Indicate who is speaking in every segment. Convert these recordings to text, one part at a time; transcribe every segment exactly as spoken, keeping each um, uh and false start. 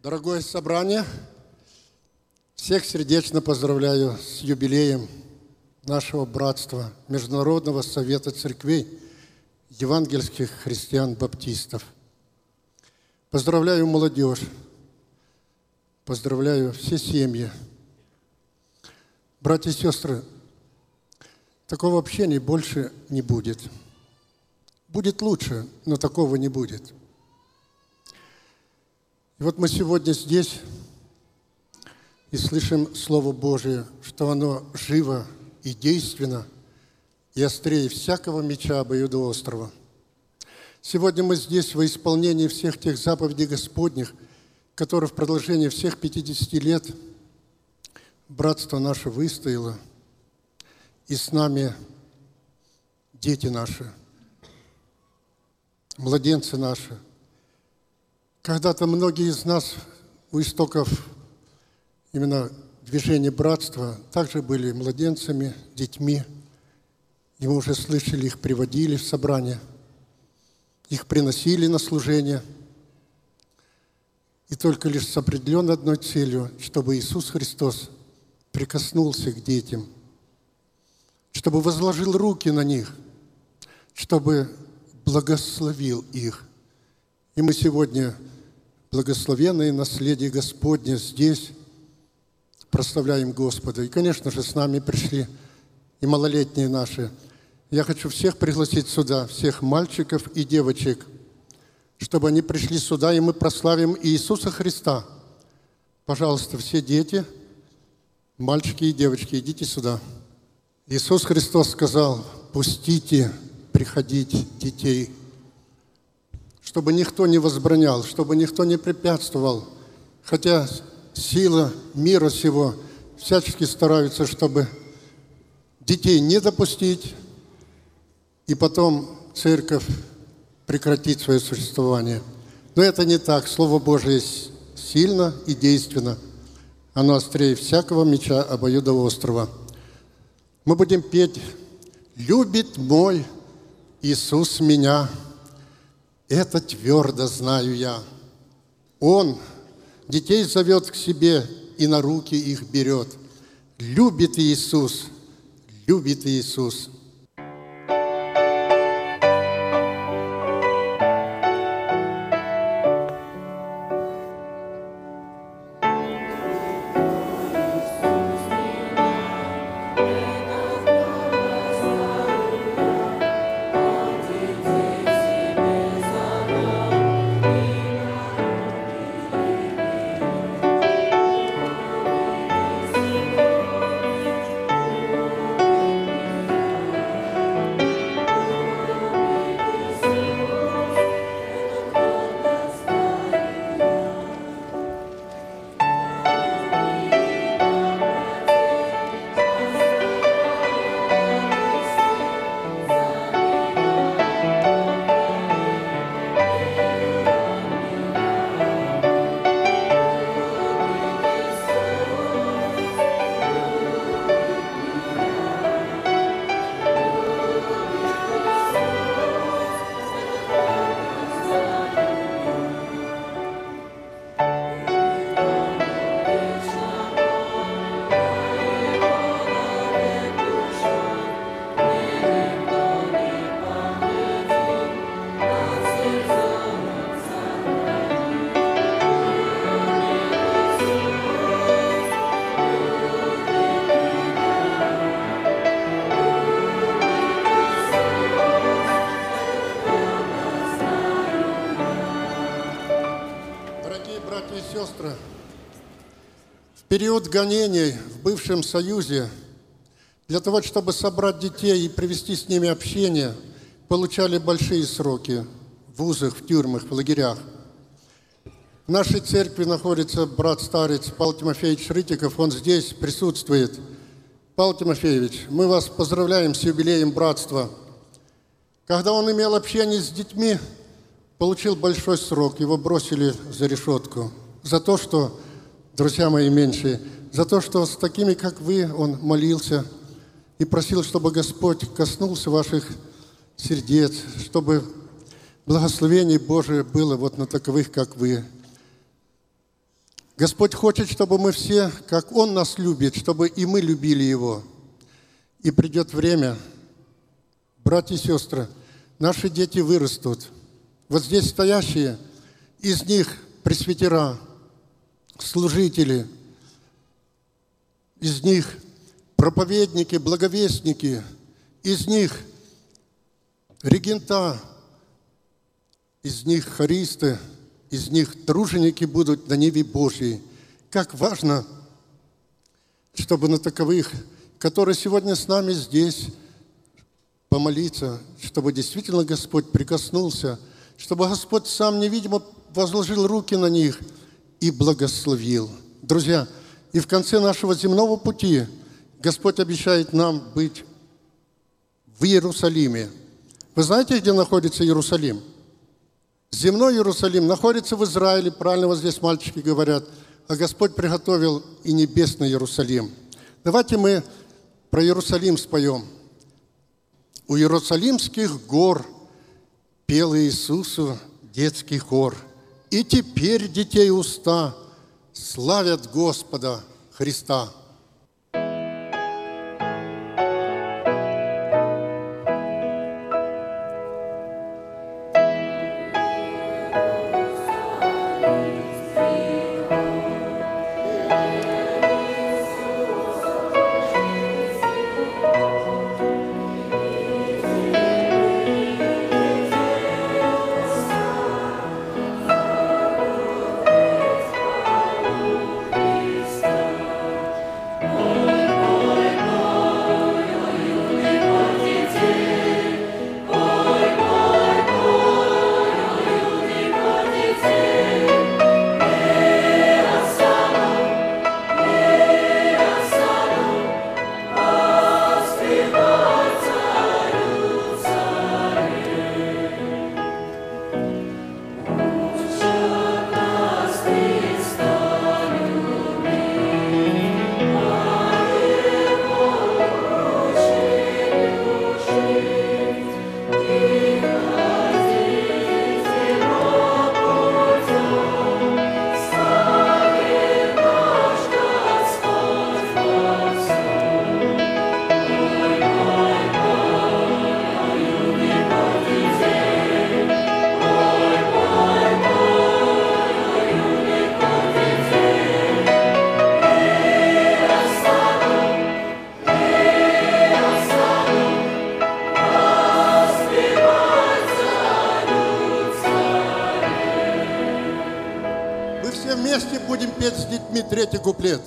Speaker 1: Дорогое собрание, всех сердечно поздравляю с юбилеем нашего братства, Международного совета церквей евангельских христиан-баптистов. Поздравляю молодежь, поздравляю все семьи. Братья и сестры, такого общения больше не будет. Будет лучше, но такого не будет. И вот мы сегодня здесь и слышим Слово Божие, что оно живо и действенно, и острее всякого меча обоюдоострого. Сегодня мы здесь во исполнении всех тех заповедей Господних, которые в продолжении всех пятидесяти лет братство наше выстояло, и с нами дети наши, младенцы наши. Когда-то многие из нас у истоков именно движения братства также были младенцами, детьми. И мы уже слышали, их приводили в собрание, их приносили на служение. И только лишь с определенной одной целью, чтобы Иисус Христос прикоснулся к детям, чтобы возложил руки на них, чтобы благословил их. И мы сегодня, благословенное наследие Господне, здесь прославляем Господа. И, конечно же, с нами пришли и малолетние наши. Я хочу всех пригласить сюда, всех мальчиков и девочек, чтобы они пришли сюда, и мы прославим Иисуса Христа. Пожалуйста, все дети, мальчики и девочки, идите сюда. Иисус Христос сказал: «Пустите приходить детей», чтобы никто не возбранял, чтобы никто не препятствовал. Хотя сила мира сего всячески стараются, чтобы детей не допустить, и потом церковь прекратит свое существование. Но это не так. Слово Божие сильно и действенно. Оно острее всякого меча обоюдоострого. Мы будем петь: «Любит мой Иисус меня, это твердо знаю я. Он детей зовет к себе и на руки их берет. Любит Иисус, любит Иисус». В период гонений в бывшем Союзе, для того, чтобы собрать детей и привести с ними общение, получали большие сроки в вузах, в тюрьмах, в лагерях. В нашей церкви находится брат-старец Павел Тимофеевич Рытиков, он здесь присутствует. Павел Тимофеевич, мы вас поздравляем с юбилеем братства. Когда он имел общение с детьми, получил большой срок, его бросили за решетку. За то, что, друзья мои меньшие, за то, что с такими, как вы, он молился и просил, чтобы Господь коснулся ваших сердец, чтобы благословение Божие было вот на таковых, как вы. Господь хочет, чтобы мы все, как Он нас любит, чтобы и мы любили Его. И придет время, братья и сестры, наши дети вырастут. Вот здесь стоящие, из них пресвитера, служители, из них проповедники, благовестники, из них регента, из них хористы, из них труженики будут на ниве Божьей. Как важно, чтобы на таковых, которые сегодня с нами здесь, помолиться, чтобы действительно Господь прикоснулся, чтобы Господь сам невидимо возложил руки на них и благословил. Друзья, и в конце нашего земного пути Господь обещает нам быть в Иерусалиме. Вы знаете, где находится Иерусалим? Земной Иерусалим находится в Израиле, правильно вот здесь мальчики говорят, а Господь приготовил и небесный Иерусалим. Давайте мы про Иерусалим споем. У Иерусалимских гор пел Иисусу детский хор. И теперь детей уста славят Господа Христа. Третий куплет.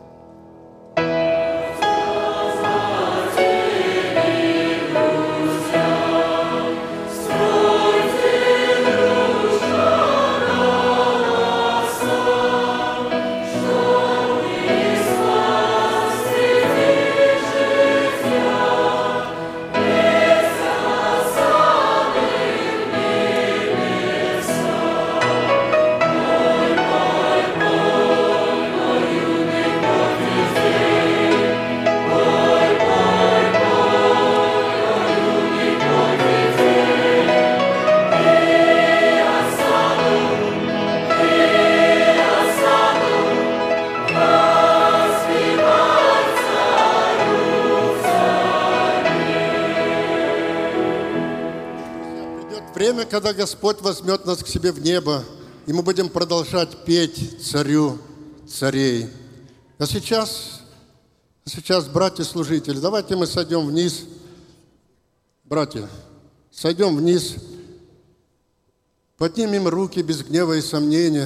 Speaker 1: Время, когда Господь возьмет нас к себе в небо, и мы будем продолжать петь царю царей. А сейчас, сейчас, братья-служители, давайте мы сойдем вниз. Братья, сойдем вниз, поднимем руки без гнева и сомнения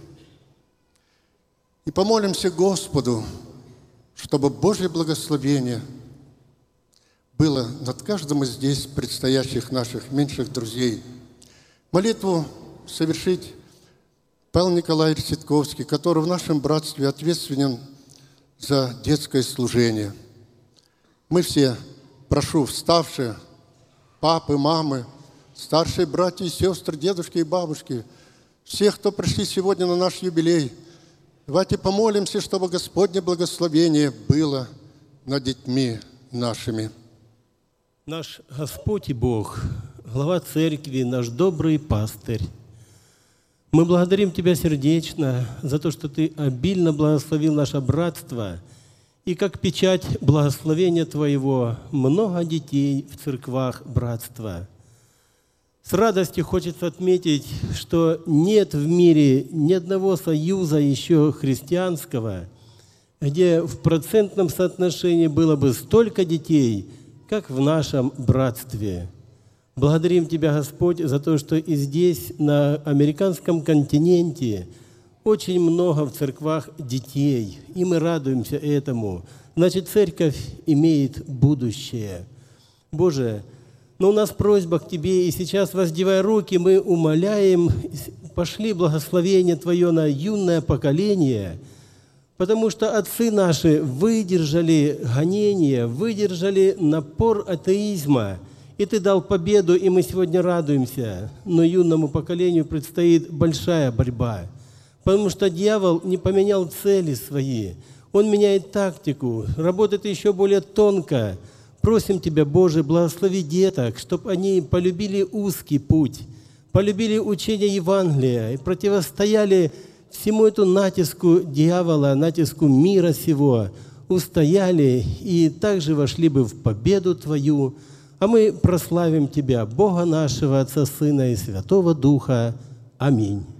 Speaker 1: и помолимся Господу, чтобы Божье благословение было над каждым из здесь предстоящих наших меньших друзей. Молитву совершить Павел Николаевич Ситковский, который в нашем братстве ответственен за детское служение. Мы все, прошу, вставшие, папы, мамы, старшие братья и сестры, дедушки и бабушки, всех, кто пришли сегодня на наш юбилей, давайте помолимся, чтобы Господне благословение было над детьми нашими.
Speaker 2: Наш Господь и Бог, глава церкви, наш добрый пастырь, Мы благодарим Тебя сердечно за то, что Ты обильно благословил наше братство, и как печать благословения Твоего много детей в церквах братства. С радостью хочется отметить, что нет в мире ни одного союза еще христианского, где в процентном соотношении было бы столько детей, как в нашем братстве. Благодарим Тебя, Господь, за то, что и здесь, на американском континенте, очень много в церквах детей, и мы радуемся этому. Значит, церковь имеет будущее. Боже, но у нас просьба к Тебе, и сейчас, воздевая руки, мы умоляем, пошли благословение Твое на юное поколение, потому что отцы наши выдержали гонения, выдержали напор атеизма, и Ты дал победу, и мы сегодня радуемся. Но юному поколению предстоит большая борьба, потому что дьявол не поменял цели свои, он меняет тактику, работает еще более тонко. Просим Тебя, Боже, благослови деток, чтобы они полюбили узкий путь, полюбили учение Евангелия и противостояли всему эту натиску дьявола, натиску мира сего, устояли и также вошли бы в победу Твою. А мы прославим Тебя, Бога нашего, Отца, Сына и Святого Духа. Аминь.